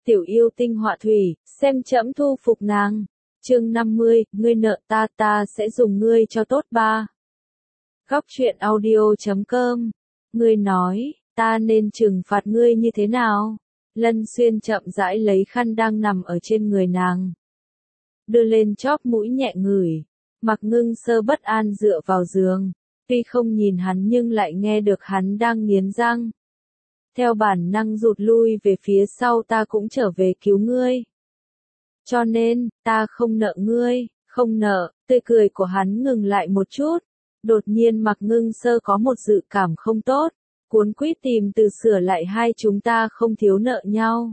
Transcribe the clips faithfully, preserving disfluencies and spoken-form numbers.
Tiểu yêu tinh họa thủy, xem trẫm thu phục nàng. Chương năm mươi, ngươi nợ ta, ta sẽ dùng ngươi cho tốt ba. Góc truyện audio chấm com. Ngươi nói, ta nên trừng phạt ngươi như thế nào? Lân Xuyên chậm rãi lấy khăn đang nằm ở trên người nàng, đưa lên chóp mũi nhẹ ngửi. Mặc Ngưng Sơ bất an dựa vào giường, tuy không nhìn hắn nhưng lại nghe được hắn đang nghiến răng. Theo bản năng rụt lui về phía sau, ta cũng trở về cứu ngươi. Cho nên, ta không nợ ngươi, không nợ. Tươi cười của hắn ngừng lại một chút. Đột nhiên Mặc Ngưng Sơ có một dự cảm không tốt, cuốn quýt tìm từ sửa lại hai chúng ta không thiếu nợ nhau.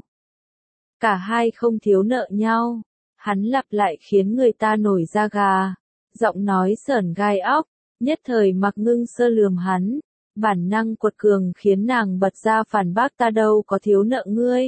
Cả hai không thiếu nợ nhau. Hắn lặp lại khiến người ta nổi da gà. Giọng nói sởn gai óc, nhất thời Mặc Ngưng Sơ lườm hắn. Bản năng quật cường khiến nàng bật ra phản bác, ta đâu có thiếu nợ ngươi.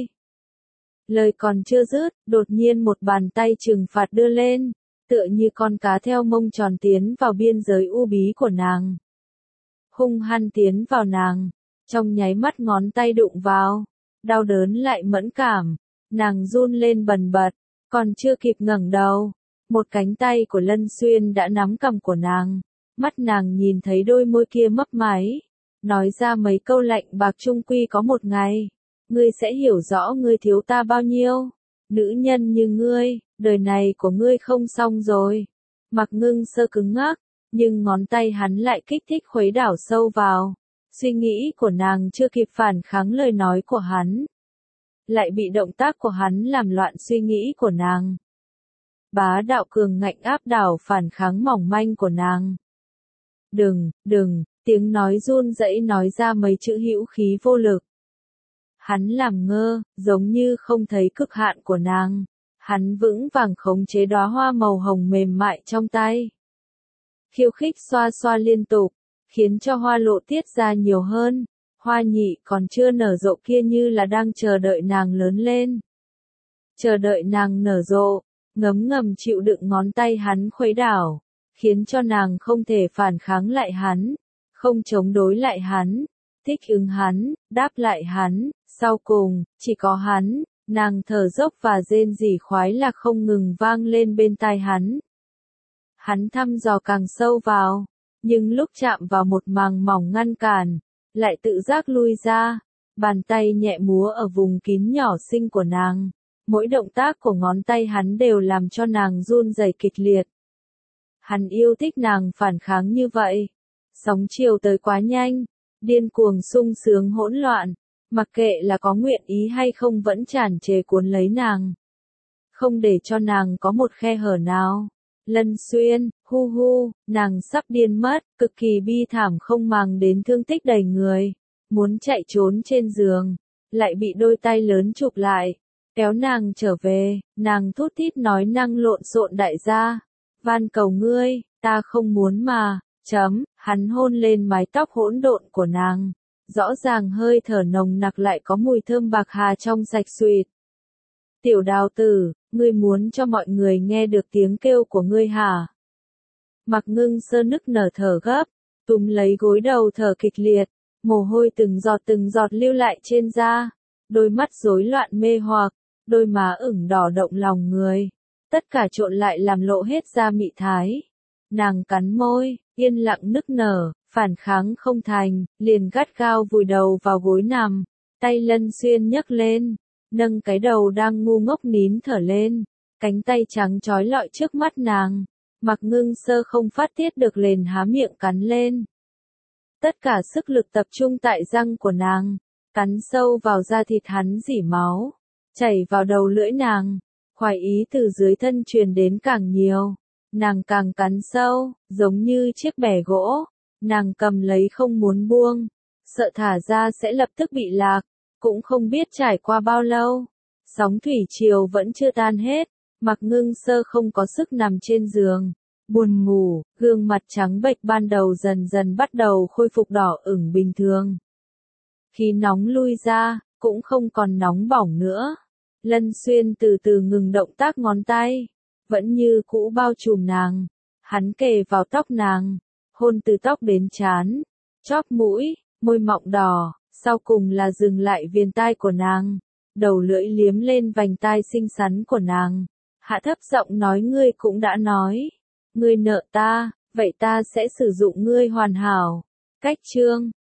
Lời còn chưa dứt, đột nhiên một bàn tay trừng phạt đưa lên, tựa như con cá theo mông tròn tiến vào biên giới u bí của nàng. Hung hăng tiến vào nàng, trong nháy mắt ngón tay đụng vào, đau đớn lại mẫn cảm, nàng run lên bần bật, còn chưa kịp ngẩng đầu, một cánh tay của Lân Xuyên đã nắm cằm của nàng, mắt nàng nhìn thấy đôi môi kia mấp máy, nói ra mấy câu lạnh bạc, chung quy có một ngày, ngươi sẽ hiểu rõ ngươi thiếu ta bao nhiêu. Nữ nhân như ngươi, đời này của ngươi không xong rồi. Mặc Ngưng Sơ cứng ngắc, nhưng ngón tay hắn lại kích thích khuấy đảo sâu vào. Suy nghĩ của nàng chưa kịp phản kháng lời nói của hắn, lại bị động tác của hắn làm loạn suy nghĩ của nàng. Bá đạo cường ngạnh áp đảo phản kháng mỏng manh của nàng. Đừng, đừng, tiếng nói run rẩy nói ra mấy chữ hữu khí vô lực. Hắn làm ngơ, giống như không thấy cực hạn của nàng. Hắn vững vàng khống chế đóa hoa màu hồng mềm mại trong tay. Khiêu khích xoa xoa liên tục, khiến cho hoa lộ tiết ra nhiều hơn. Hoa nhị còn chưa nở rộ kia như là đang chờ đợi nàng lớn lên. Chờ đợi nàng nở rộ, ngấm ngầm chịu đựng ngón tay hắn khuấy đảo, khiến cho nàng không thể phản kháng lại hắn, không chống đối lại hắn, thích ứng hắn, đáp lại hắn. Sau cùng, chỉ có hắn, nàng thở dốc và rên rỉ khoái lạc không ngừng vang lên bên tai hắn. Hắn thăm dò càng sâu vào, nhưng lúc chạm vào một màng mỏng ngăn cản, lại tự giác lui ra, bàn tay nhẹ múa ở vùng kín nhỏ xinh của nàng. Mỗi động tác của ngón tay hắn đều làm cho nàng run rẩy kịch liệt. Hắn yêu thích nàng phản kháng như vậy. Sóng chiều tới quá nhanh, điên cuồng sung sướng hỗn loạn. Mặc kệ là có nguyện ý hay không vẫn tràn trề cuốn lấy nàng. Không để cho nàng có một khe hở nào. Lân Xuyên, hu hu, nàng sắp điên mất, cực kỳ bi thảm không màng đến thương tích đầy người. Muốn chạy trốn trên giường, lại bị đôi tay lớn chụp lại, kéo nàng trở về, nàng thút thít nói năng lộn xộn, đại gia, van cầu ngươi, ta không muốn mà, chấm, hắn hôn lên mái tóc hỗn độn của nàng. Rõ ràng hơi thở nồng nặc lại có mùi thơm bạc hà trong sạch sụt. Tiểu Đào tử, ngươi muốn cho mọi người nghe được tiếng kêu của ngươi hả? Mặc Ngưng Sơ nức nở thở gấp, túm lấy gối đầu thở kịch liệt, mồ hôi từng giọt từng giọt lưu lại trên da, đôi mắt rối loạn mê hoặc, đôi má ửng đỏ động lòng người, tất cả trộn lại làm lộ hết da mị thái. Nàng cắn môi, yên lặng nức nở. Phản kháng không thành, liền gắt gao vùi đầu vào gối nằm, tay Lân Xuyên nhấc lên, nâng cái đầu đang ngu ngốc nín thở lên, cánh tay trắng trói lọi trước mắt nàng. Mặc Ngưng Sơ không phát tiết được liền há miệng cắn lên. Tất cả sức lực tập trung tại răng của nàng, cắn sâu vào da thịt hắn, rỉ máu, chảy vào đầu lưỡi nàng, khoái ý từ dưới thân truyền đến càng nhiều. Nàng càng cắn sâu, giống như chiếc bẻ gỗ. Nàng cầm lấy không muốn buông, sợ thả ra sẽ lập tức bị lạc, cũng không biết trải qua bao lâu. Sóng thủy triều vẫn chưa tan hết, Mặc Ngưng Sơ không có sức nằm trên giường, buồn ngủ, gương mặt trắng bệch ban đầu dần dần bắt đầu khôi phục đỏ ửng bình thường. Khí nóng lui ra, cũng không còn nóng bỏng nữa. Lân Xuyên từ từ ngừng động tác ngón tay, vẫn như cũ bao trùm nàng, hắn kề vào tóc nàng. Hôn từ tóc đến trán, chóp mũi, môi mọng đỏ, sau cùng là dừng lại viền tai của nàng. đầu lưỡi liếm lên vành tai xinh xắn của nàng. Hạ thấp giọng nói ngươi cũng đã nói. Ngươi nợ ta, vậy ta sẽ sử dụng ngươi hoàn hảo. Cách chương